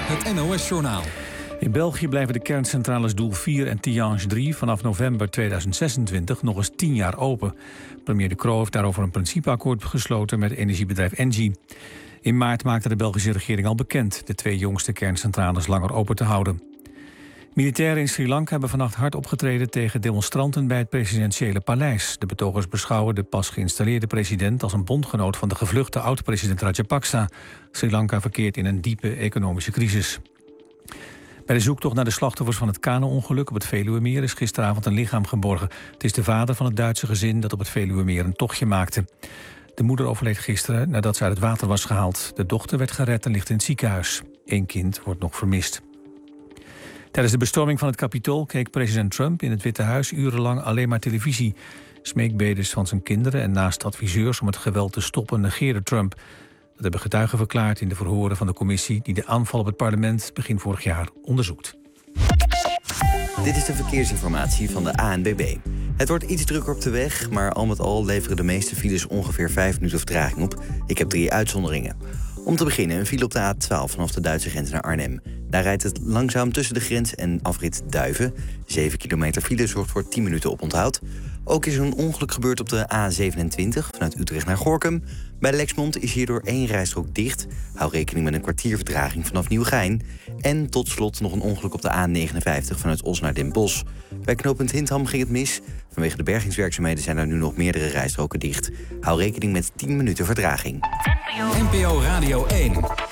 het NOS-journaal. In België blijven de kerncentrales Doel 4 en Tihange 3 vanaf november 2026 nog eens 10 jaar open. Premier De Croo heeft daarover een principeakkoord gesloten met energiebedrijf Engie. In maart maakte de Belgische regering al bekend de 2 jongste kerncentrales langer open te houden. Militairen in Sri Lanka hebben vannacht hard opgetreden tegen demonstranten bij het presidentiële paleis. De betogers beschouwen de pas geïnstalleerde president als een bondgenoot van de gevluchte oud-president Rajapaksa. Sri Lanka verkeert in een diepe economische crisis. Bij de zoektocht naar de slachtoffers van het kano-ongeluk op het Veluwemeer is gisteravond een lichaam geborgen. Het is de vader van het Duitse gezin dat op het Veluwemeer een tochtje maakte. De moeder overleed gisteren nadat ze uit het water was gehaald. De dochter werd gered en ligt in het ziekenhuis. 1 kind wordt nog vermist. Tijdens de bestorming van het Capitool keek president Trump in het Witte Huis urenlang alleen maar televisie. Smeekbedes van zijn kinderen en naast adviseurs om het geweld te stoppen negeerde Trump. Dat hebben getuigen verklaard in de verhoren van de commissie die de aanval op het parlement begin vorig jaar onderzoekt. Dit is de verkeersinformatie van de ANWB. Het wordt iets drukker op de weg, maar al met al leveren de meeste files ongeveer 5 minuten vertraging op. Ik heb 3 uitzonderingen. Om te beginnen een file op de A12 vanaf de Duitse grens naar Arnhem. Daar rijdt het langzaam tussen de grens en afrit Duiven. 7 kilometer file zorgt voor 10 minuten oponthoud. Ook is er een ongeluk gebeurd op de A27 vanuit Utrecht naar Gorinchem. Bij Lexmond is hierdoor 1 rijstrook dicht. Hou rekening met een kwartier vertraging vanaf Nieuwegein. En tot slot nog een ongeluk op de A59 vanuit Os naar Den Bosch. Bij knooppunt Hintham ging het mis. Vanwege de bergingswerkzaamheden zijn er nu nog meerdere rijstroken dicht. Hou rekening met 10 minuten vertraging. NPO Radio 1.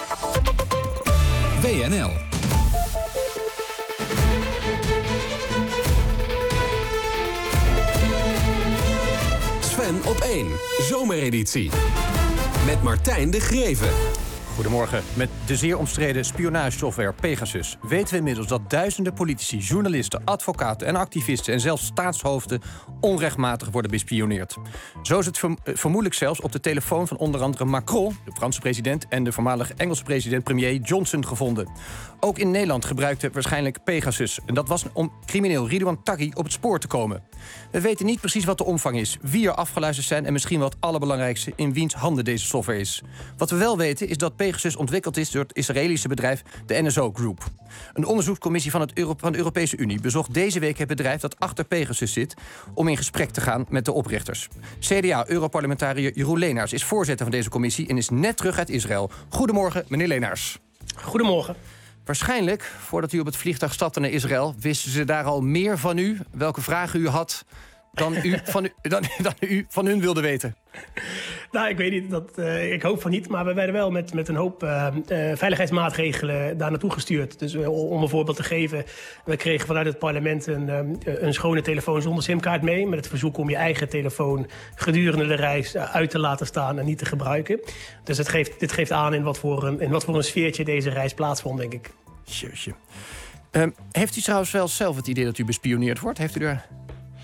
WNL. Sven op 1. Zomereditie. Met Martijn de Greven. Goedemorgen. Met de zeer omstreden spionagesoftware Pegasus weten we inmiddels dat duizenden politici, journalisten, advocaten en activisten en zelfs staatshoofden onrechtmatig worden bespioneerd. Zo is het vermoedelijk zelfs op de telefoon van onder andere Macron, de Franse president, en de voormalige Engelse president premier Johnson gevonden. Ook in Nederland gebruikte waarschijnlijk Pegasus. En dat was om crimineel Ridouan Taghi op het spoor te komen. We weten niet precies wat de omvang is, wie er afgeluisterd zijn en misschien wel het allerbelangrijkste, in wiens handen deze software is. Wat we wel weten is dat Pegasus ontwikkeld is door het Israëlische bedrijf de NSO Group. Een onderzoekscommissie van de Europese Unie bezocht deze week het bedrijf dat achter Pegasus zit om in gesprek te gaan met de oprichters. CDA-Europarlementariër Jeroen Leenaars is voorzitter van deze commissie en is net terug uit Israël. Goedemorgen, meneer Leenaars. Goedemorgen. Waarschijnlijk, voordat u op het vliegtuig stapte naar Israël, wisten ze daar al meer van u, welke vragen u had, dan u van hun wilde weten. Nou, ik weet niet, ik hoop van niet. Maar we werden wel met een hoop veiligheidsmaatregelen daar naartoe gestuurd. Dus om een voorbeeld te geven, we kregen vanuit het parlement een schone telefoon zonder simkaart mee, met het verzoek om je eigen telefoon gedurende de reis uit te laten staan en niet te gebruiken. Dus dit geeft aan in wat voor een sfeertje deze reis plaatsvond, denk ik. Jeetje. Heeft u trouwens wel zelf het idee dat u bespioneerd wordt? Heeft u er...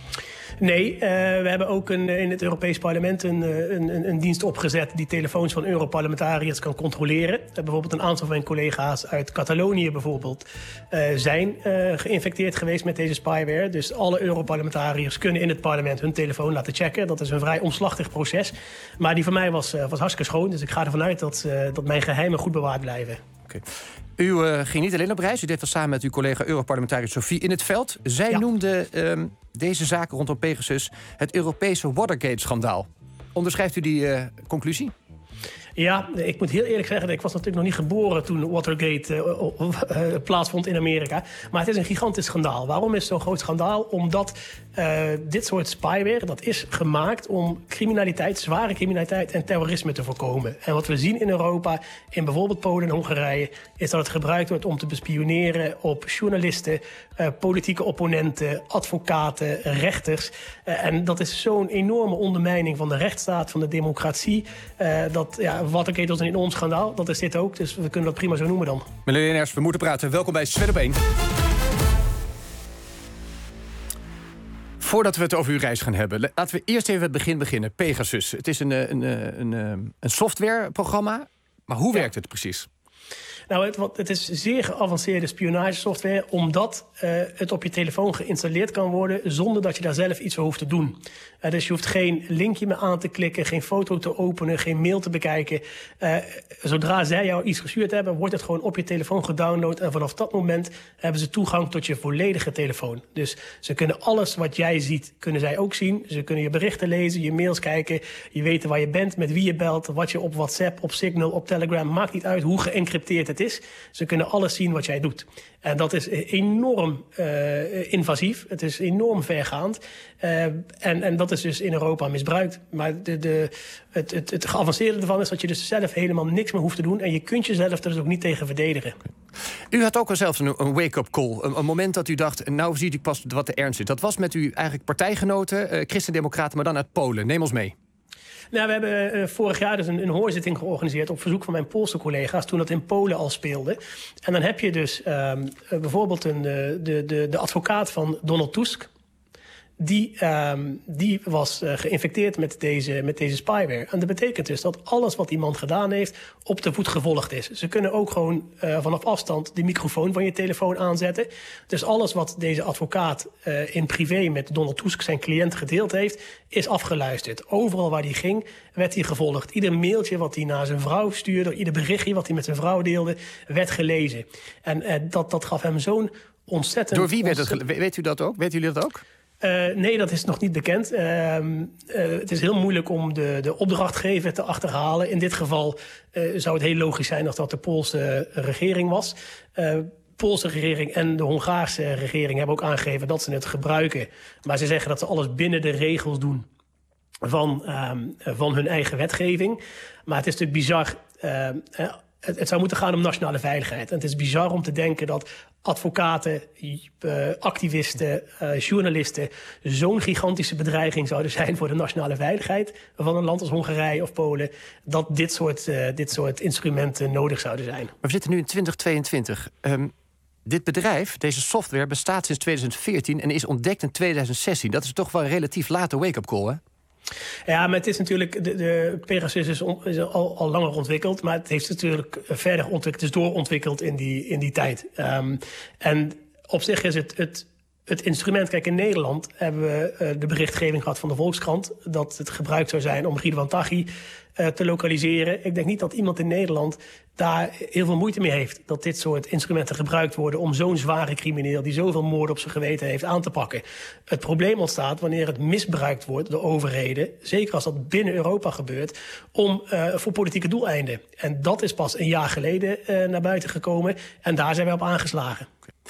Nee, we hebben ook in het Europees Parlement een dienst opgezet die telefoons van Europarlementariërs kan controleren. Bijvoorbeeld een aantal van mijn collega's uit Catalonië bijvoorbeeld zijn geïnfecteerd geweest met deze spyware. Dus alle Europarlementariërs kunnen in het parlement hun telefoon laten checken. Dat is een vrij omslachtig proces. Maar die van mij was hartstikke schoon. Dus ik ga ervan uit dat mijn geheimen goed bewaard blijven. Okay. U ging niet alleen op reis. U deed dat samen met uw collega Europarlementariër Sophie in het veld. Zij noemde deze zaken rondom Pegasus het Europese Watergate-schandaal. Onderschrijft u die conclusie? Ja, ik moet heel eerlijk zeggen, ik was natuurlijk nog niet geboren toen Watergate plaatsvond in Amerika. Maar het is een gigantisch schandaal. Waarom is het zo'n groot schandaal? Omdat dit soort spyware, dat is gemaakt om criminaliteit, zware criminaliteit en terrorisme te voorkomen. En wat we zien in Europa, in bijvoorbeeld Polen en Hongarije, is dat het gebruikt wordt om te bespioneren op journalisten, politieke opponenten, advocaten, rechters. En dat is zo'n enorme ondermijning van de rechtsstaat, van de democratie, Watergate was een enorm schandaal. Dat is dit ook, dus we kunnen dat prima zo noemen dan. Meneer Leenaars, we moeten praten. Welkom bij Sven op 1. Voordat we het over uw reis gaan hebben, laten we eerst even het begin beginnen. Pegasus, het is een softwareprogramma, maar hoe werkt het precies? Nou, het is zeer geavanceerde spionagesoftware, omdat het op je telefoon geïnstalleerd kan worden zonder dat je daar zelf iets voor hoeft te doen. Dus je hoeft geen linkje meer aan te klikken, geen foto te openen, geen mail te bekijken. Zodra zij jou iets gestuurd hebben, wordt het gewoon op je telefoon gedownload. En vanaf dat moment hebben ze toegang tot je volledige telefoon. Dus ze kunnen alles wat jij ziet, kunnen zij ook zien. Ze kunnen je berichten lezen, je mails kijken. Je weten waar je bent, met wie je belt, wat je op WhatsApp, op Signal, op Telegram. Maakt niet uit hoe geëncrypteerd het is. Ze kunnen alles zien wat jij doet. En dat is enorm invasief. Het is enorm vergaand. En dat is dus in Europa misbruikt. Maar het geavanceerde ervan is dat je dus zelf helemaal niks meer hoeft te doen. En je kunt jezelf er dus ook niet tegen verdedigen. U had ook wel zelfs een wake-up call. Een moment dat u dacht, nou zie ik pas wat de ernst is. Dat was met uw eigenlijk partijgenoten, Christen-Democraten, maar dan uit Polen. Neem ons mee. Nou, we hebben vorig jaar dus een hoorzitting georganiseerd op verzoek van mijn Poolse collega's, toen dat in Polen al speelde. En dan heb je dus bijvoorbeeld de advocaat van Donald Tusk. Die was geïnfecteerd met deze spyware. En dat betekent dus dat alles wat die man gedaan heeft op de voet gevolgd is. Ze kunnen ook gewoon vanaf afstand de microfoon van je telefoon aanzetten. Dus alles wat deze advocaat in privé met Donald Tusk, zijn cliënt, gedeeld heeft, is afgeluisterd. Overal waar hij ging, werd hij gevolgd. Ieder mailtje wat hij naar zijn vrouw stuurde, ieder berichtje wat hij met zijn vrouw deelde, werd gelezen. En dat gaf hem zo'n ontzettend... Door wie werd het Weet u dat ook? Weten jullie dat ook? Nee, dat is nog niet bekend. Het is heel moeilijk om de opdrachtgever te achterhalen. In dit geval zou het heel logisch zijn als dat de Poolse regering was. De Poolse regering en de Hongaarse regering hebben ook aangegeven dat ze het gebruiken. Maar ze zeggen dat ze alles binnen de regels doen van hun eigen wetgeving. Maar het is natuurlijk bizar. Het zou moeten gaan om nationale veiligheid. En het is bizar om te denken dat advocaten, activisten, journalisten zo'n gigantische bedreiging zouden zijn voor de nationale veiligheid van een land als Hongarije of Polen, dat dit soort instrumenten nodig zouden zijn. Maar we zitten nu in 2022. Dit bedrijf, deze software, bestaat sinds 2014 en is ontdekt in 2016. Dat is toch wel een relatief late wake-up call, hè? Ja, maar het is natuurlijk, de Pegasus is al langer ontwikkeld, maar het heeft natuurlijk verder ontwikkeld, het is doorontwikkeld in die tijd. En op zich is het instrument, kijk, in Nederland hebben we de berichtgeving gehad van de Volkskrant dat het gebruikt zou zijn om Ridwan Taghi te lokaliseren. Ik denk niet dat iemand in Nederland daar heel veel moeite mee heeft dat dit soort instrumenten gebruikt worden om zo'n zware crimineel die zoveel moorden op zijn geweten heeft aan te pakken. Het probleem ontstaat wanneer het misbruikt wordt door overheden, zeker als dat binnen Europa gebeurt, voor politieke doeleinden. En dat is pas een jaar geleden naar buiten gekomen en daar zijn wij op aangeslagen.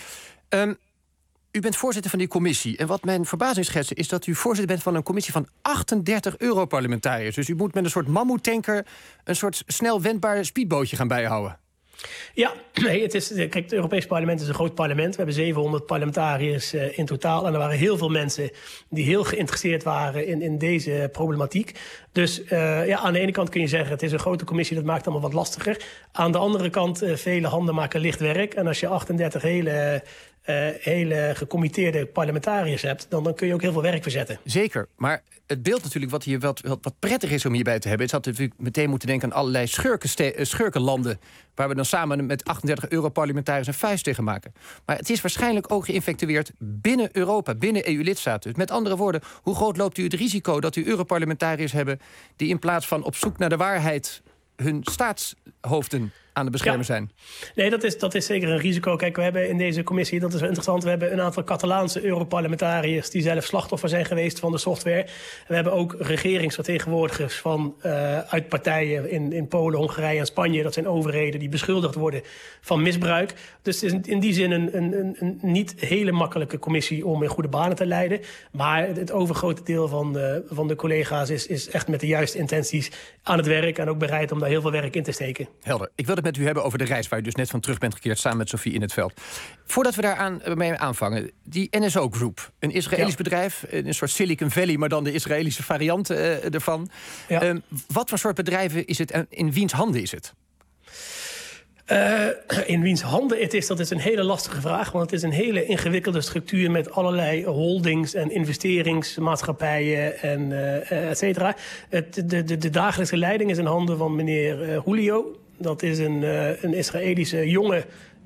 U bent voorzitter van die commissie. En wat mijn verbazing schetst is dat u voorzitter bent van een commissie van 38 Europarlementariërs. Dus u moet met een soort mammoetanker een soort snel wendbaar speedbootje gaan bijhouden. Ja, nee, het Europees Parlement is een groot parlement. We hebben 700 parlementariërs in totaal. En er waren heel veel mensen die heel geïnteresseerd waren in deze problematiek. Dus aan de ene kant kun je zeggen, het is een grote commissie, dat maakt het allemaal wat lastiger. Aan de andere kant, vele handen maken licht werk. En als je 38 hele gecommitteerde parlementariërs hebt, dan kun je ook heel veel werk verzetten. Zeker, maar het beeld natuurlijk wat hier wat prettig is om hierbij te hebben, is dat we natuurlijk meteen moeten denken aan allerlei schurkenlanden, waar we dan samen met 38 Europarlementariërs een vuist tegen maken. Maar het is waarschijnlijk ook geïnfecteerd binnen Europa, binnen EU-lidstaten. Dus met andere woorden, hoe groot loopt u het risico dat u Europarlementariërs hebben die in plaats van op zoek naar de waarheid hun staatshoofden aan het beschermen zijn? Nee, dat is zeker een risico. Kijk, we hebben in deze commissie, dat is wel interessant, we hebben een aantal Catalaanse Europarlementariërs die zelf slachtoffer zijn geweest van de software. We hebben ook regeringsvertegenwoordigers uit partijen in Polen, Hongarije en Spanje. Dat zijn overheden die beschuldigd worden van misbruik. Dus het is in die zin een niet hele makkelijke commissie om in goede banen te leiden. Maar het overgrote deel van de collega's is echt met de juiste intenties aan het werk en ook bereid om daar heel veel werk in te steken. Helder. Ik wil het met u hebben over de reis waar u dus net van terug bent gekeerd samen met Sophie in het veld. Voordat we daar mee aanvangen, die NSO Group, een Israëlisch bedrijf, een soort Silicon Valley, maar dan de Israëlische variant ervan. Ja. Wat voor soort bedrijven is het en in wiens handen is het? In wiens handen het is, dat is een hele lastige vraag. Want het is een hele ingewikkelde structuur met allerlei holdings en investeringsmaatschappijen en et cetera. De dagelijkse leiding is in handen van meneer Julio. Dat is een Israëlische jonge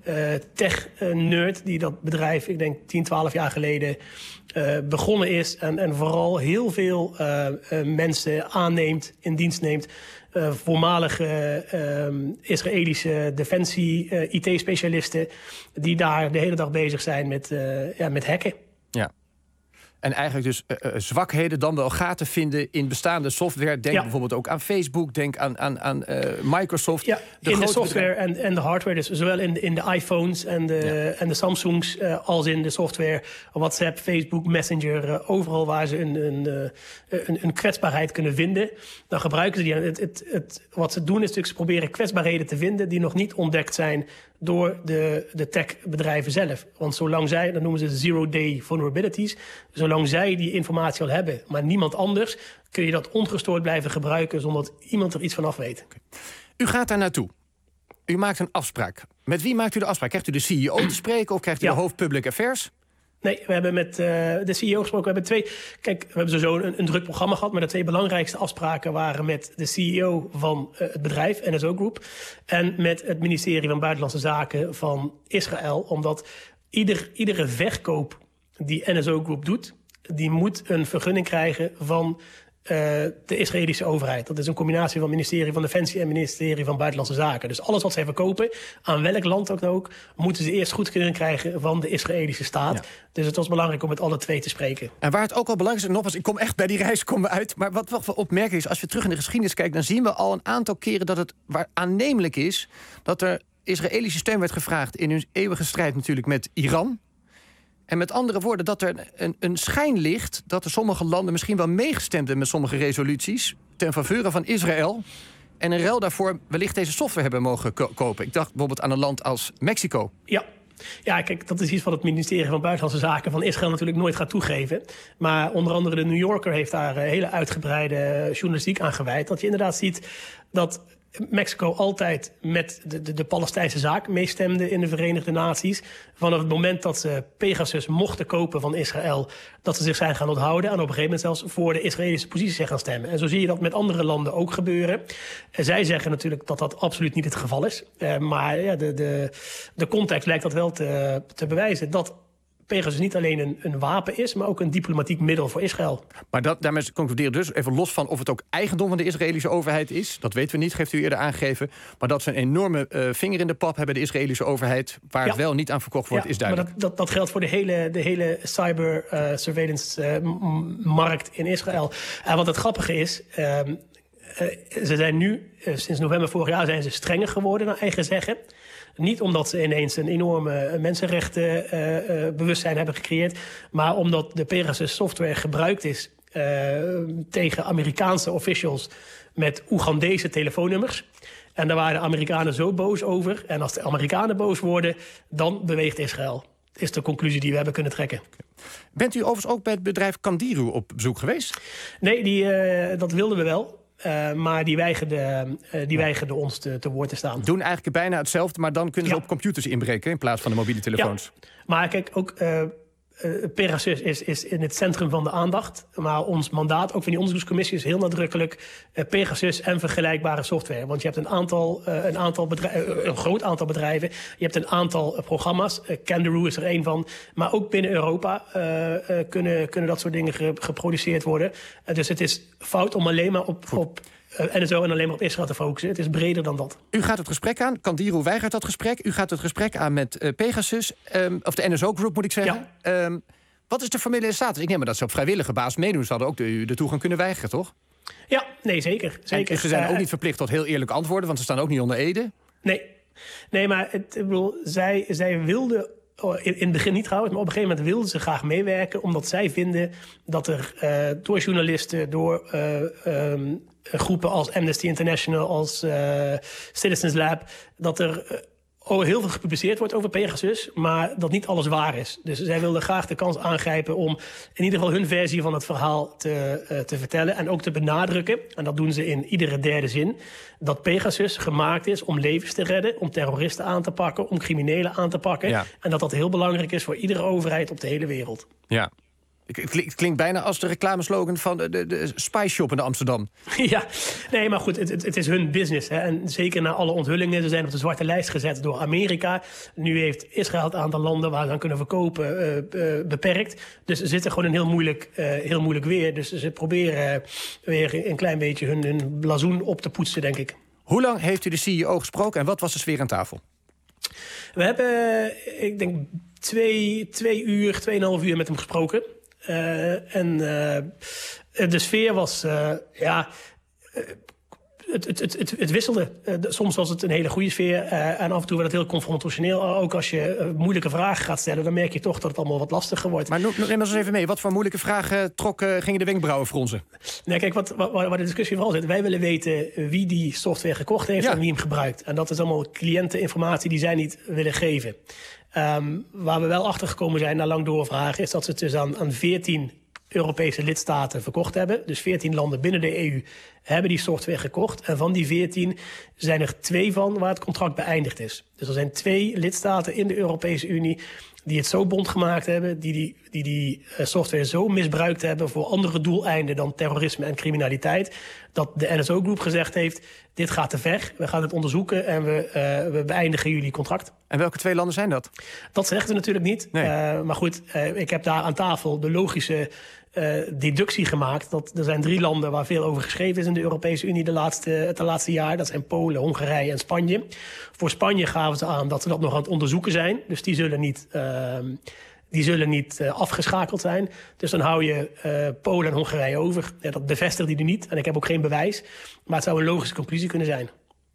tech-nerd die dat bedrijf, ik denk 10, 12 jaar geleden begonnen is. En vooral heel veel mensen aanneemt, in dienst neemt. Voormalige Israëlische defensie, IT-specialisten die daar de hele dag bezig zijn met hacken. Ja. En eigenlijk dus zwakheden, dan wel gaten vinden in bestaande software. Denk bijvoorbeeld ook aan Facebook, denk aan Microsoft. Ja, in de software en de hardware. Dus zowel in de iPhones en de Samsungs als in de software. WhatsApp, Facebook, Messenger. Overal waar ze een kwetsbaarheid kunnen vinden. Dan gebruiken ze die. Wat ze doen is natuurlijk, ze proberen kwetsbaarheden te vinden die nog niet ontdekt zijn door de techbedrijven zelf. Want zolang zij, dat noemen ze zero-day vulnerabilities, zolang zij die informatie al hebben, maar niemand anders, kun je dat ongestoord blijven gebruiken zonder dat iemand er iets van af weet. Okay. U gaat daar naartoe. U maakt een afspraak. Met wie maakt u de afspraak? Krijgt u de CEO te spreken of krijgt u de hoofd Public Affairs? Nee, we hebben met de CEO gesproken. We hebben sowieso een druk programma gehad, maar de 2 belangrijkste afspraken waren met de CEO van het bedrijf, NSO Group, en met het ministerie van Buitenlandse Zaken van Israël. Omdat iedere verkoop die NSO Group doet, die moet een vergunning krijgen van de Israëlische overheid. Dat is een combinatie van het ministerie van Defensie en het ministerie van Buitenlandse Zaken. Dus alles wat zij verkopen, aan welk land ook, moeten ze eerst goedkeuring krijgen van de Israëlische staat. Ja. Dus het was belangrijk om met alle 2 te spreken. En waar het ook al belangrijk is, nogmaals, ik kom echt bij die reis uit. Maar wat wel opmerkelijk is, als we terug in de geschiedenis kijken, dan zien we al een aantal keren dat het aannemelijk is dat er Israëlische steun werd gevraagd in hun eeuwige strijd natuurlijk met Iran. En met andere woorden, dat er een schijn ligt dat er sommige landen misschien wel meegestemd hebben met sommige resoluties ten faveur van Israël. En in ruil daarvoor wellicht deze software hebben mogen kopen. Ik dacht bijvoorbeeld aan een land als Mexico. Ja, kijk, dat is iets wat het ministerie van Buitenlandse Zaken van Israël natuurlijk nooit gaat toegeven. Maar onder andere de New Yorker heeft daar hele uitgebreide journalistiek aan gewijd. Dat je inderdaad ziet dat Mexico altijd met de Palestijnse zaak meestemde in de Verenigde Naties. Vanaf het moment dat ze Pegasus mochten kopen van Israël, dat ze zich zijn gaan onthouden en op een gegeven moment zelfs voor de Israëlische positie zijn gaan stemmen. En zo zie je dat met andere landen ook gebeuren. Zij zeggen natuurlijk dat dat absoluut niet het geval is. Maar ja, de context lijkt dat wel te bewijzen dat Pegasus niet alleen een wapen is, maar ook een diplomatiek middel voor Israël. Maar daarmee concluderen dus, even los van of het ook eigendom van de Israëlische overheid is, dat weten we niet, geeft u eerder aangegeven, maar dat ze een enorme vinger in de pap hebben, de Israëlische overheid, waar het wel niet aan verkocht wordt, is duidelijk. Maar dat geldt voor de hele cyber surveillance markt in Israël. En wat het grappige is, ze zijn nu, sinds november vorig jaar, zijn ze strenger geworden naar eigen zeggen. Niet omdat ze ineens een enorme mensenrechtenbewustzijn hebben gecreëerd, maar omdat de Pegasus software gebruikt is tegen Amerikaanse officials met Oegandese telefoonnummers. En daar waren de Amerikanen zo boos over. En als de Amerikanen boos worden, dan beweegt Israël. Dat is de conclusie die we hebben kunnen trekken. Bent u overigens ook bij het bedrijf Candiru op bezoek geweest? Nee, dat wilden we wel. Maar die weigerden ons te woord te staan. Doen eigenlijk bijna hetzelfde, maar dan kunnen ze op computers inbreken in plaats van de mobiele telefoons. Ja. Maar kijk, ook Pegasus is in het centrum van de aandacht. Maar ons mandaat, ook van die onderzoekscommissie, is heel nadrukkelijk Pegasus en vergelijkbare software. Want je hebt een groot aantal bedrijven. Je hebt een aantal programma's. Candiru is er één van. Maar ook binnen Europa kunnen dat soort dingen geproduceerd worden. Dus het is fout om alleen maar op NSO en alleen maar op Israël te focussen. Het is breder dan dat. U gaat het gesprek aan. Candiru weigert dat gesprek. U gaat het gesprek aan met Pegasus. Of de NSO Group, moet ik zeggen. Ja. Wat is de formele status? Ik neem maar dat ze op vrijwillige basis meedoen. Ze hadden ook de toegang kunnen weigeren, toch? Ja, nee, zeker. En ze zijn ook niet verplicht tot heel eerlijk antwoorden, want ze staan ook niet onder ede. Nee, maar ik bedoel, zij wilden in het begin niet trouwens, maar op een gegeven moment wilden ze graag meewerken, omdat zij vinden dat er door journalisten, door groepen als Amnesty International, als Citizens Lab, dat er heel veel gepubliceerd wordt over Pegasus, maar dat niet alles waar is. Dus zij wilden graag de kans aangrijpen om in ieder geval hun versie van het verhaal te vertellen en ook te benadrukken, en dat doen ze in iedere derde zin, dat Pegasus gemaakt is om levens te redden, om terroristen aan te pakken, om criminelen aan te pakken. Ja. En dat heel belangrijk is voor iedere overheid op de hele wereld. Ja. Het klinkt bijna als de reclameslogan van de Spy Shop in Amsterdam. Ja, nee, maar goed, het is hun business. Hè. En zeker na alle onthullingen, ze zijn op de zwarte lijst gezet door Amerika. Nu heeft Israël het aantal landen waar ze aan kunnen verkopen beperkt. Dus ze zitten gewoon in heel moeilijk weer. Dus ze proberen weer een klein beetje hun blazoen op te poetsen, denk ik. Hoe lang heeft u de CEO gesproken en wat was de sfeer aan tafel? We hebben, ik denk, 2,5 uur met hem gesproken. De sfeer was, het wisselde. Soms was het een hele goede sfeer en af en toe werd het heel confrontationeel. Ook als je moeilijke vragen gaat stellen, dan merk je toch dat het allemaal wat lastiger wordt. Maar neem ons eens even mee. Wat voor moeilijke vragen gingen de wenkbrauwen fronsen? Nee, kijk, waar de discussie vooral zit. Wij willen weten wie die software gekocht heeft en wie hem gebruikt. En dat is allemaal cliënteninformatie die zij niet willen geven. Waar we wel achter gekomen zijn na lang doorvragen, is dat ze het dus aan 14 Europese lidstaten verkocht hebben. Dus 14 landen binnen de EU hebben die software gekocht. En van die 14 zijn er 2 van waar het contract beëindigd is. Dus er zijn 2 lidstaten in de Europese Unie die het zo bond gemaakt hebben, die software zo misbruikt hebben voor andere doeleinden dan terrorisme en criminaliteit, dat de NSO Group gezegd heeft, dit gaat te ver, we gaan het onderzoeken en we beëindigen jullie contract. En welke 2 landen zijn dat? Dat zeggen ze natuurlijk niet. Nee. Maar goed, ik heb daar aan tafel de logische deductie gemaakt dat er zijn 3 landen waar veel over geschreven is in de Europese Unie het laatste jaar. Dat zijn Polen, Hongarije en Spanje. Voor Spanje gaven ze aan dat ze dat nog aan het onderzoeken zijn. Dus die zullen niet afgeschakeld zijn. Dus dan hou je Polen en Hongarije over. Ja, dat bevestigt die niet en ik heb ook geen bewijs. Maar het zou een logische conclusie kunnen zijn.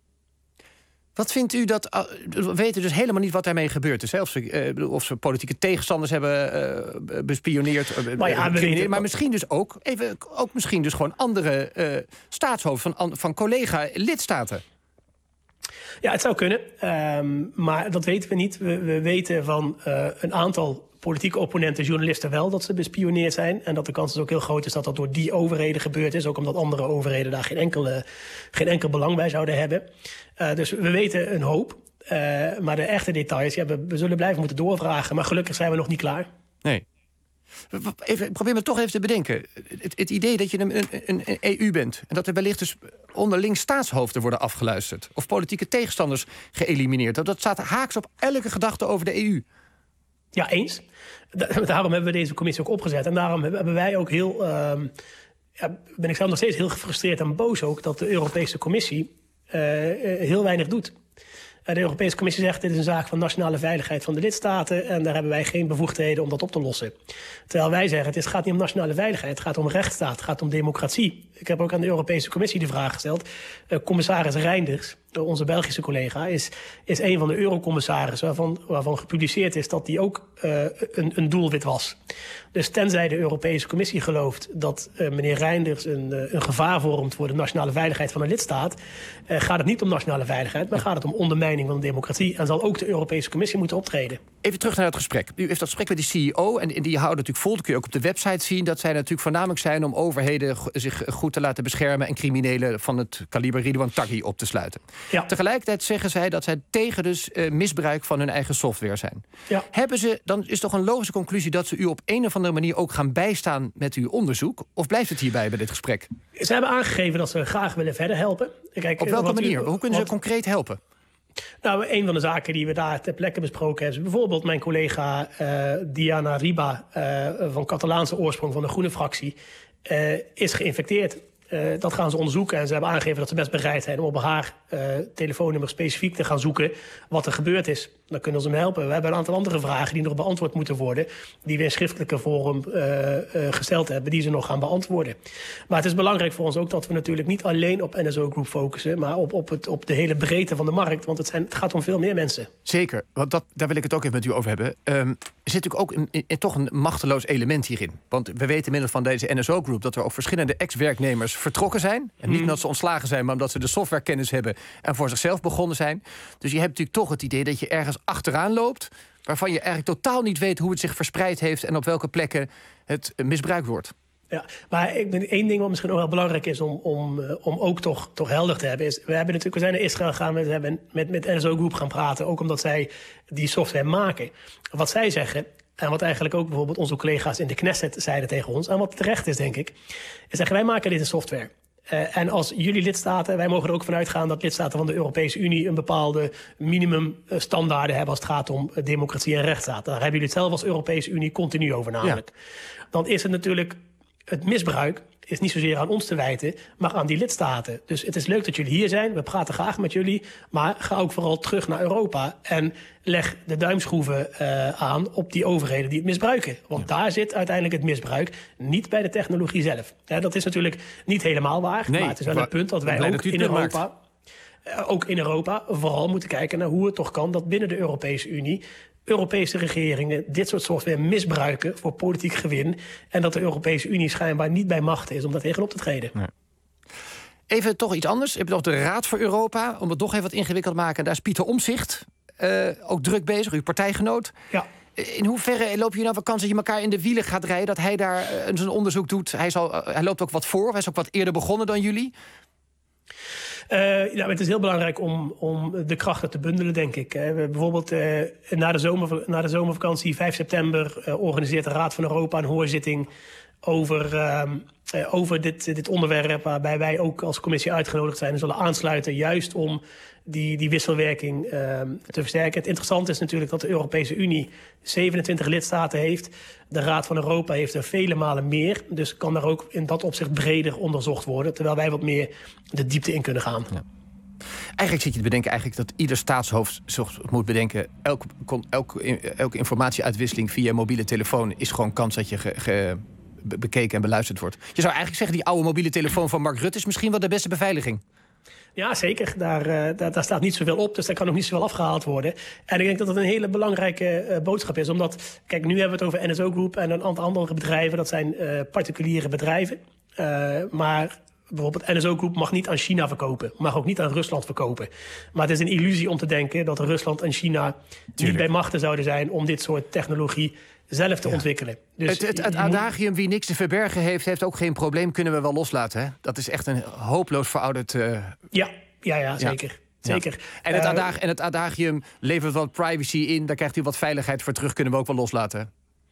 Wat vindt u dat... We weten dus helemaal niet wat daarmee gebeurd is. Hè? Of ze politieke tegenstanders hebben bespioneerd. Maar misschien dus ook misschien dus gewoon andere staatshoofden van collega-lidstaten. Ja, het zou kunnen. Maar dat weten we niet. We weten van een aantal politieke opponenten, journalisten wel, dat ze bespioneerd zijn. En dat de kans dus ook heel groot is dat dat door die overheden gebeurd is. Ook omdat andere overheden daar geen enkel belang bij zouden hebben. Dus we weten een hoop. Maar de echte details, we zullen blijven moeten doorvragen. Maar gelukkig zijn we nog niet klaar. Nee. Probeer me toch even te bedenken. Het idee dat je een EU bent en dat er wellicht dus onderling staatshoofden worden afgeluisterd of politieke tegenstanders geëlimineerd, dat staat haaks op elke gedachte over de EU. Ja, eens. Daarom hebben we deze commissie ook opgezet. En daarom hebben wij ook ben ik zelf nog steeds heel gefrustreerd en boos ook dat de Europese Commissie heel weinig doet. De Europese Commissie zegt, dit is een zaak van nationale veiligheid van de lidstaten en daar hebben wij geen bevoegdheden om dat op te lossen. Terwijl wij zeggen, het gaat niet om nationale veiligheid, het gaat om rechtsstaat, het gaat om democratie. Ik heb ook aan de Europese Commissie de vraag gesteld. Commissaris Reinders, onze Belgische collega, is een van de eurocommissarissen waarvan gepubliceerd is dat die ook een doelwit was. Dus tenzij de Europese Commissie gelooft dat meneer Reinders een gevaar vormt voor de nationale veiligheid van een lidstaat, gaat het niet om nationale veiligheid, maar gaat het om ondermijning van de democratie en zal ook de Europese Commissie moeten optreden. Even terug naar het gesprek. U heeft dat gesprek met de CEO en die houden natuurlijk vol. Dat kun je ook op de website zien. Dat zij natuurlijk voornamelijk zijn om overheden zich goed te laten beschermen en criminelen van het kaliber Ridwan Taghi op te sluiten. Ja. Tegelijkertijd zeggen zij dat zij tegen dus misbruik van hun eigen software zijn. Ja. Dan is toch een logische conclusie dat ze u op een of andere manier ook gaan bijstaan met uw onderzoek? Of blijft het hierbij bij dit gesprek? Ze hebben aangegeven dat ze graag willen verder helpen. Kijk, op welke manier? Hoe kunnen ze concreet helpen? Nou, een van de zaken die we daar ter plekke besproken hebben, is bijvoorbeeld mijn collega Diana Riba van Catalaanse oorsprong van de Groene fractie is geïnfecteerd. Dat gaan ze onderzoeken en ze hebben aangegeven dat ze best bereid zijn om op haar telefoonnummer specifiek te gaan zoeken wat er gebeurd is. Dan kunnen ze hem helpen. We hebben een aantal andere vragen die nog beantwoord moeten worden, die we in schriftelijke vorm gesteld hebben, die ze nog gaan beantwoorden. Maar het is belangrijk voor ons ook dat we natuurlijk niet alleen op NSO Group focussen, maar op de hele breedte van de markt, want het gaat om veel meer mensen. Zeker, want daar wil ik het ook even met u over hebben. Er zit natuurlijk ook toch een machteloos element hierin. Want we weten inmiddels van deze NSO Group dat er ook verschillende ex-werknemers vertrokken zijn. En niet omdat ze ontslagen zijn, maar omdat ze de softwarekennis hebben en voor zichzelf begonnen zijn. Dus je hebt natuurlijk toch het idee dat je ergens achteraan loopt, waarvan je eigenlijk totaal niet weet hoe het zich verspreid heeft en op welke plekken het misbruikt wordt. Ja, maar één ding wat misschien ook wel belangrijk is om ook toch helder te hebben, is we zijn naar Israël gegaan, we hebben met NSO Group gaan praten, ook omdat zij die software maken. Wat zij zeggen, En wat eigenlijk ook bijvoorbeeld onze collega's in de Knesset zeiden tegen ons, en wat terecht is, denk ik, is zeggen, wij maken dit in software. En als jullie lidstaten, wij mogen er ook vanuit gaan dat lidstaten van de Europese Unie een bepaalde minimumstandaarden hebben als het gaat om democratie en rechtsstaat. Daar hebben jullie het zelf als Europese Unie continu over namelijk. Ja. Dan is het natuurlijk het misbruik is niet zozeer aan ons te wijten, maar aan die lidstaten. Dus het is leuk dat jullie hier zijn. We praten graag met jullie. Maar ga ook vooral terug naar Europa. En leg de duimschroeven aan op die overheden die het misbruiken. Want daar zit uiteindelijk het misbruik. Niet bij de technologie zelf. Dat is natuurlijk niet helemaal waar. Nee, maar het is wel een punt dat wij ook in Europa vooral moeten kijken naar hoe het toch kan dat binnen de Europese Unie Europese regeringen dit soort software misbruiken voor politiek gewin. En dat de Europese Unie schijnbaar niet bij macht is om daar tegenop te treden. Nee. Even toch iets anders. Je hebt nog de Raad voor Europa, om het toch even wat ingewikkeld te maken. Daar is Pieter Omtzigt ook druk bezig, uw partijgenoot. Ja. In hoeverre loop je nou van kans dat je elkaar in de wielen gaat rijden, dat hij daar zijn onderzoek doet? Hij loopt ook wat voor, hij is ook wat eerder begonnen dan jullie. Het is heel belangrijk om de krachten te bundelen, denk ik. Bijvoorbeeld na de zomervakantie, 5 september, organiseert de Raad van Europa een hoorzitting over dit onderwerp, waarbij wij ook als commissie uitgenodigd zijn en zullen aansluiten, juist om die wisselwerking te versterken. Het interessante is natuurlijk dat de Europese Unie 27 lidstaten heeft. De Raad van Europa heeft er vele malen meer. Dus kan daar ook in dat opzicht breder onderzocht worden, terwijl wij wat meer de diepte in kunnen gaan. Ja. Eigenlijk zit je te bedenken dat ieder staatshoofd moet bedenken, elke informatieuitwisseling via mobiele telefoon is gewoon kans dat je bekeken en beluisterd wordt. Je zou eigenlijk zeggen, die oude mobiele telefoon van Mark Rutte is misschien wel de beste beveiliging. Ja, zeker. Daar staat niet zoveel op, dus daar kan nog niet zoveel afgehaald worden. En ik denk dat het een hele belangrijke boodschap is. Omdat, kijk, nu hebben we het over NSO Group en een aantal andere bedrijven. Dat zijn particuliere bedrijven. Maar bijvoorbeeld NSO Group mag niet aan China verkopen. Mag ook niet aan Rusland verkopen. Maar het is een illusie om te denken dat Rusland en China niet bij machten zouden zijn om dit soort technologie zelf te ontwikkelen. Dus het adagium wie niks te verbergen heeft ook geen probleem, kunnen we wel loslaten. Hè? Dat is echt een hopeloos verouderd. Ja, zeker. Zeker. En het adagium levert wat privacy in, daar krijgt u wat veiligheid voor terug, kunnen we ook wel loslaten.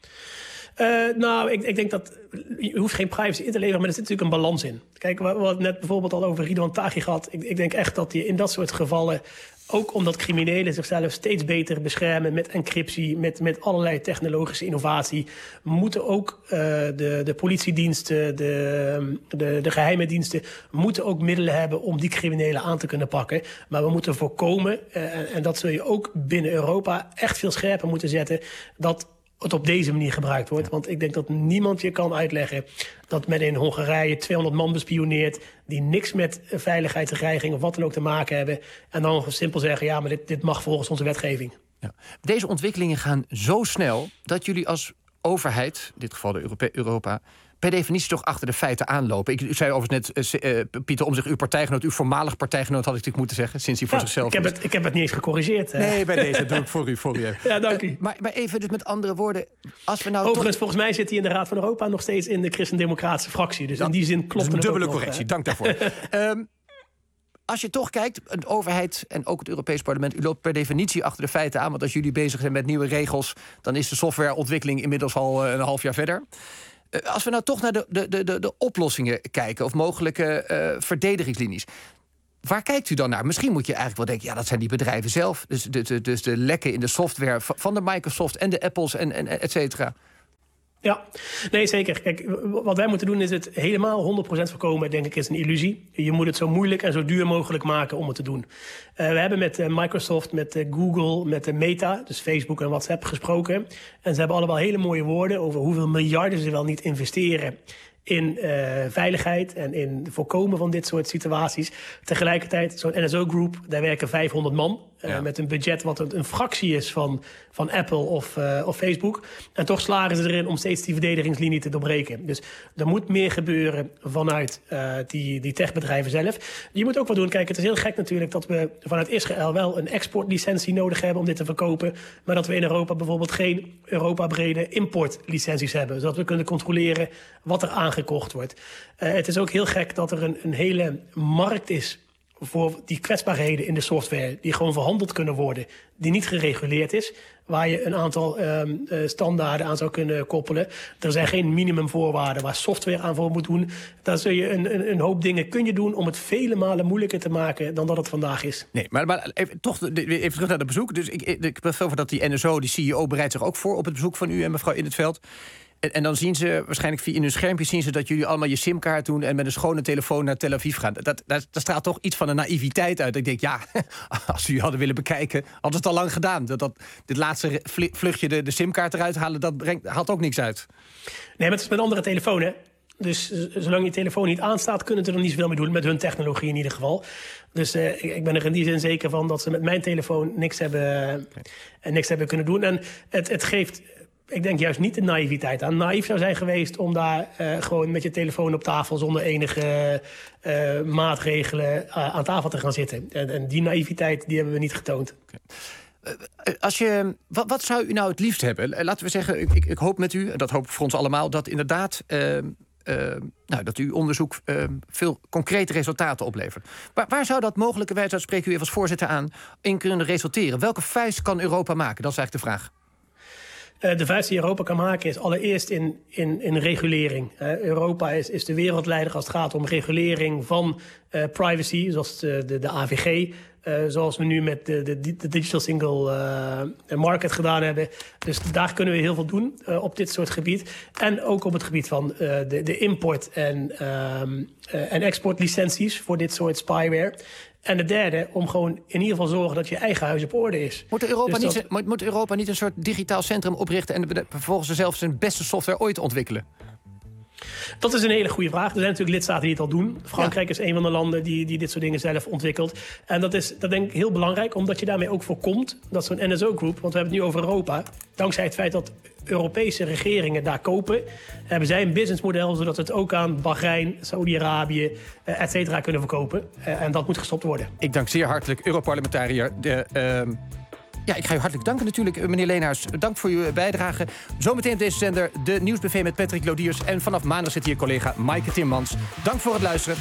Ik denk dat je hoeft geen privacy in te leveren, maar er zit natuurlijk een balans in. Kijk, we hadden net bijvoorbeeld al over Ridwan Taghi gehad. Ik denk echt dat je in dat soort gevallen, ook omdat criminelen zichzelf steeds beter beschermen met encryptie, met allerlei technologische innovatie, moeten ook de politiediensten, de geheime diensten, moeten ook middelen hebben om die criminelen aan te kunnen pakken. Maar we moeten voorkomen, en dat zul je ook binnen Europa echt veel scherper moeten zetten, dat het op deze manier gebruikt wordt. Want ik denk dat niemand je kan uitleggen dat men in Hongarije 200 man bespioneert die niks met veiligheidsdreiging of wat dan ook te maken hebben. En dan simpel zeggen, ja, maar dit mag volgens onze wetgeving. Ja. Deze ontwikkelingen gaan zo snel dat jullie als overheid, in dit geval de Europa, per definitie toch achter de feiten aanlopen. Ik zei overigens net, Pieter Omtzigt, uw partijgenoot, uw voormalig partijgenoot had ik natuurlijk moeten zeggen, sinds hij voor zichzelf ik heb het niet eens gecorrigeerd. Nee, bij deze doe ik voor u. Ja, dank u. Maar even dus met andere woorden, als we nou overigens, volgens mij zit hij in de Raad van Europa nog steeds in de Christen-Democratische fractie. Dus in die zin klopt het ook. Een dubbele correctie, dank daarvoor. Als je toch kijkt, een overheid en ook het Europees Parlement, u loopt per definitie achter de feiten aan, want als jullie bezig zijn met nieuwe regels, dan is de softwareontwikkeling inmiddels al een half jaar verder. Als we nou toch naar de oplossingen kijken, of mogelijke verdedigingslinies, waar kijkt u dan naar? Misschien moet je eigenlijk wel denken, ja, dat zijn die bedrijven zelf. Dus de lekken in de software van de Microsoft en de Apples en et cetera. Ja, nee, zeker. Kijk, wat wij moeten doen is het helemaal 100% voorkomen, denk ik, is een illusie. Je moet het zo moeilijk en zo duur mogelijk maken om het te doen. We hebben met Microsoft, met Google, met Meta, dus Facebook en WhatsApp, gesproken. En ze hebben allemaal hele mooie woorden over hoeveel miljarden ze wel niet investeren in veiligheid en in het voorkomen van dit soort situaties. Tegelijkertijd, zo'n NSO Group, daar werken 500 man. Met een budget wat een fractie is van Apple of Facebook. En toch slagen ze erin om steeds die verdedigingslinie te doorbreken. Dus er moet meer gebeuren vanuit die techbedrijven zelf. Je moet ook wat doen. Kijk, het is heel gek natuurlijk dat we vanuit Israël wel een exportlicentie nodig hebben om dit te verkopen. Maar dat we in Europa bijvoorbeeld geen Europa-brede importlicenties hebben. Zodat we kunnen controleren wat er aangekocht wordt. Het is ook heel gek dat er een hele markt is voor die kwetsbaarheden in de software die gewoon verhandeld kunnen worden, die niet gereguleerd is, waar je een aantal standaarden aan zou kunnen koppelen. Er zijn geen minimumvoorwaarden waar software aan voor moet doen. Daar zul je een hoop dingen kun je doen om het vele malen moeilijker te maken dan dat het vandaag is. Nee, maar even terug naar het bezoek. Dus ik ben over dat die NSO, die CEO, bereidt zich ook voor op het bezoek van u en mevrouw In 't Veld. En dan zien ze, waarschijnlijk in hun schermpje zien ze dat jullie allemaal je simkaart doen en met een schone telefoon naar Tel Aviv gaan. Daar straalt toch iets van een naïviteit uit. Ik denk, ja, als u hadden willen bekijken, hadden ze het al lang gedaan. Dit laatste vluchtje de simkaart eruit halen, haalt ook niks uit. Nee, maar het is met andere telefoon, hè? Dus zolang je telefoon niet aanstaat, kunnen ze er niet zoveel mee doen. Met hun technologie in ieder geval. Dus ik ben er in die zin zeker van dat ze met mijn telefoon niks hebben kunnen doen. En het geeft, ik denk, juist niet de naïviteit aan. Naïef zou zijn geweest om daar gewoon met je telefoon op tafel zonder enige maatregelen aan tafel te gaan zitten. En die naïviteit die hebben we niet getoond. Okay. Wat zou u nou het liefst hebben? Laten we zeggen, ik hoop met u, en dat hoop ik voor ons allemaal, dat inderdaad dat uw onderzoek veel concrete resultaten oplevert. Waar zou dat mogelijkerwijs, dat spreek u even als voorzitter aan, in kunnen resulteren? Welke vuist kan Europa maken? Dat is eigenlijk de vraag. De vuist die Europa kan maken is allereerst in regulering. Europa is de wereldleider als het gaat om regulering van privacy, zoals de AVG. Zoals we nu met de Digital Single Market gedaan hebben. Dus daar kunnen we heel veel doen op dit soort gebied. En ook op het gebied van de import- en exportlicenties voor dit soort spyware. En de derde, om gewoon in ieder geval zorgen dat je eigen huis op orde is. Moet Europa niet een soort digitaal centrum oprichten en vervolgens zelf zijn beste software ooit ontwikkelen? Dat is een hele goede vraag. Er zijn natuurlijk lidstaten die het al doen. Frankrijk is een van de landen die dit soort dingen zelf ontwikkelt. En dat denk ik heel belangrijk, omdat je daarmee ook voorkomt dat zo'n NSO-groep, want we hebben het nu over Europa, dankzij het feit dat Europese regeringen daar kopen, hebben zij een businessmodel zodat we het ook aan Bahrein, Saudi-Arabië, et cetera kunnen verkopen. En dat moet gestopt worden. Ik dank zeer hartelijk Europarlementariër. Ik ga u hartelijk danken natuurlijk, meneer Leenaars. Dank voor uw bijdrage. Zometeen op deze zender de Nieuwsbuffet met Patrick Lodiers. En vanaf maandag zit hier collega Maaike Timmans. Dank voor het luisteren.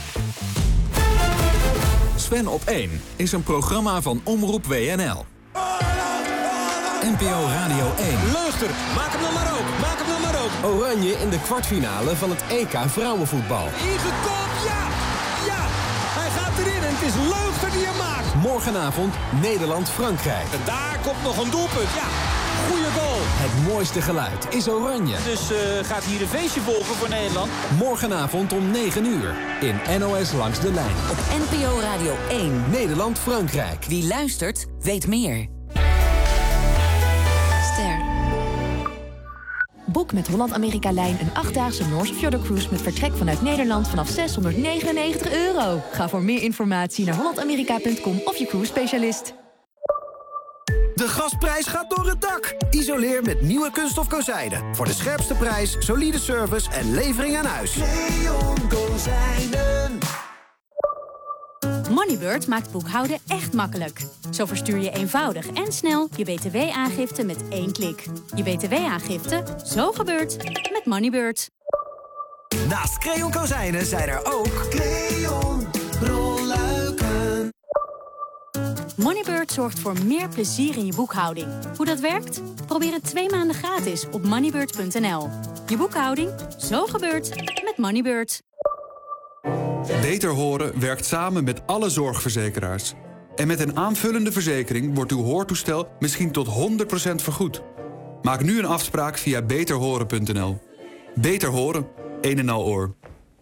Sven op 1 is een programma van Omroep WNL. NPO Radio 1. Leugter, maak hem dan maar ook. Maak hem dan maar ook. Oranje in de kwartfinale van het EK vrouwenvoetbal. Ingekopt, ja! Ja! Hij gaat erin en het is Leugter die hem maakt. Morgenavond Nederland-Frankrijk. En daar komt nog een doelpunt, ja. Goeie goal. Het mooiste geluid is oranje. Dus gaat hier een feestje volgen voor Nederland. Morgenavond om 9 uur in NOS Langs de Lijn. Op NPO Radio 1. Nederland-Frankrijk. Wie luistert, weet meer. Ster. Boek met Holland-Amerika-lijn een 8-daagse Noorse Fjordencruise met vertrek vanuit Nederland vanaf €699. Ga voor meer informatie naar hollandamerika.com of je cruise-specialist. De gasprijs gaat door het dak. Isoleer met nieuwe kunststof kozijnen. Voor de scherpste prijs, solide service en levering aan huis. Leon Kozijnen. Moneybird maakt boekhouden echt makkelijk. Zo verstuur je eenvoudig en snel je btw-aangifte met 1 klik. Je btw-aangifte, zo gebeurt, met Moneybird. Naast Creon Kozijnen zijn er ook Creon rolluiken. Moneybird zorgt voor meer plezier in je boekhouding. Hoe dat werkt? Probeer het 2 maanden gratis op moneybird.nl. Je boekhouding, zo gebeurt, met Moneybird. Beter Horen werkt samen met alle zorgverzekeraars. En met een aanvullende verzekering wordt uw hoortoestel misschien tot 100% vergoed. Maak nu een afspraak via beterhoren.nl. Beter Horen, een en al oor.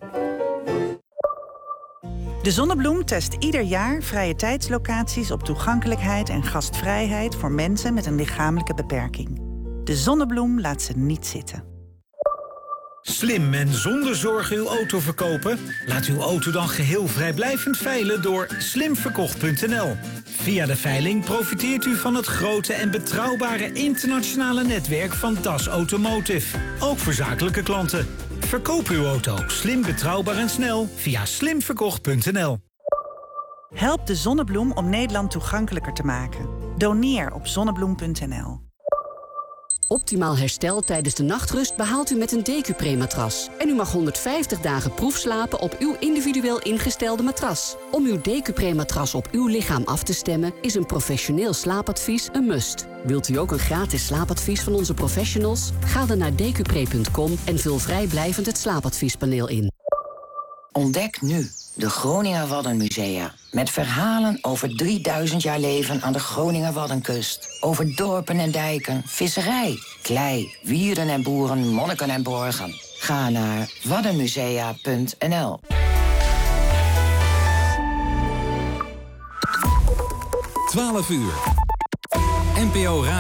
De Zonnebloem test ieder jaar vrije tijdslocaties op toegankelijkheid en gastvrijheid voor mensen met een lichamelijke beperking. De Zonnebloem laat ze niet zitten. Slim en zonder zorgen uw auto verkopen? Laat uw auto dan geheel vrijblijvend veilen door slimverkocht.nl. Via de veiling profiteert u van het grote en betrouwbare internationale netwerk van Das Automotive. Ook voor zakelijke klanten. Verkoop uw auto slim, betrouwbaar en snel via slimverkocht.nl. Help de Zonnebloem om Nederland toegankelijker te maken. Doneer op zonnebloem.nl. Optimaal herstel tijdens de nachtrust behaalt u met een Decupre-matras. En u mag 150 dagen proefslapen op uw individueel ingestelde matras. Om uw Decupre-matras op uw lichaam af te stemmen is een professioneel slaapadvies een must. Wilt u ook een gratis slaapadvies van onze professionals? Ga dan naar decupre.com en vul vrijblijvend het slaapadviespaneel in. Ontdek nu de Groninger Waddenmusea. Met verhalen over 3000 jaar leven aan de Groninger Waddenkust. Over dorpen en dijken, visserij, klei, wierden en boeren, monniken en borgen. Ga naar waddenmusea.nl. Uur. NPO Radio.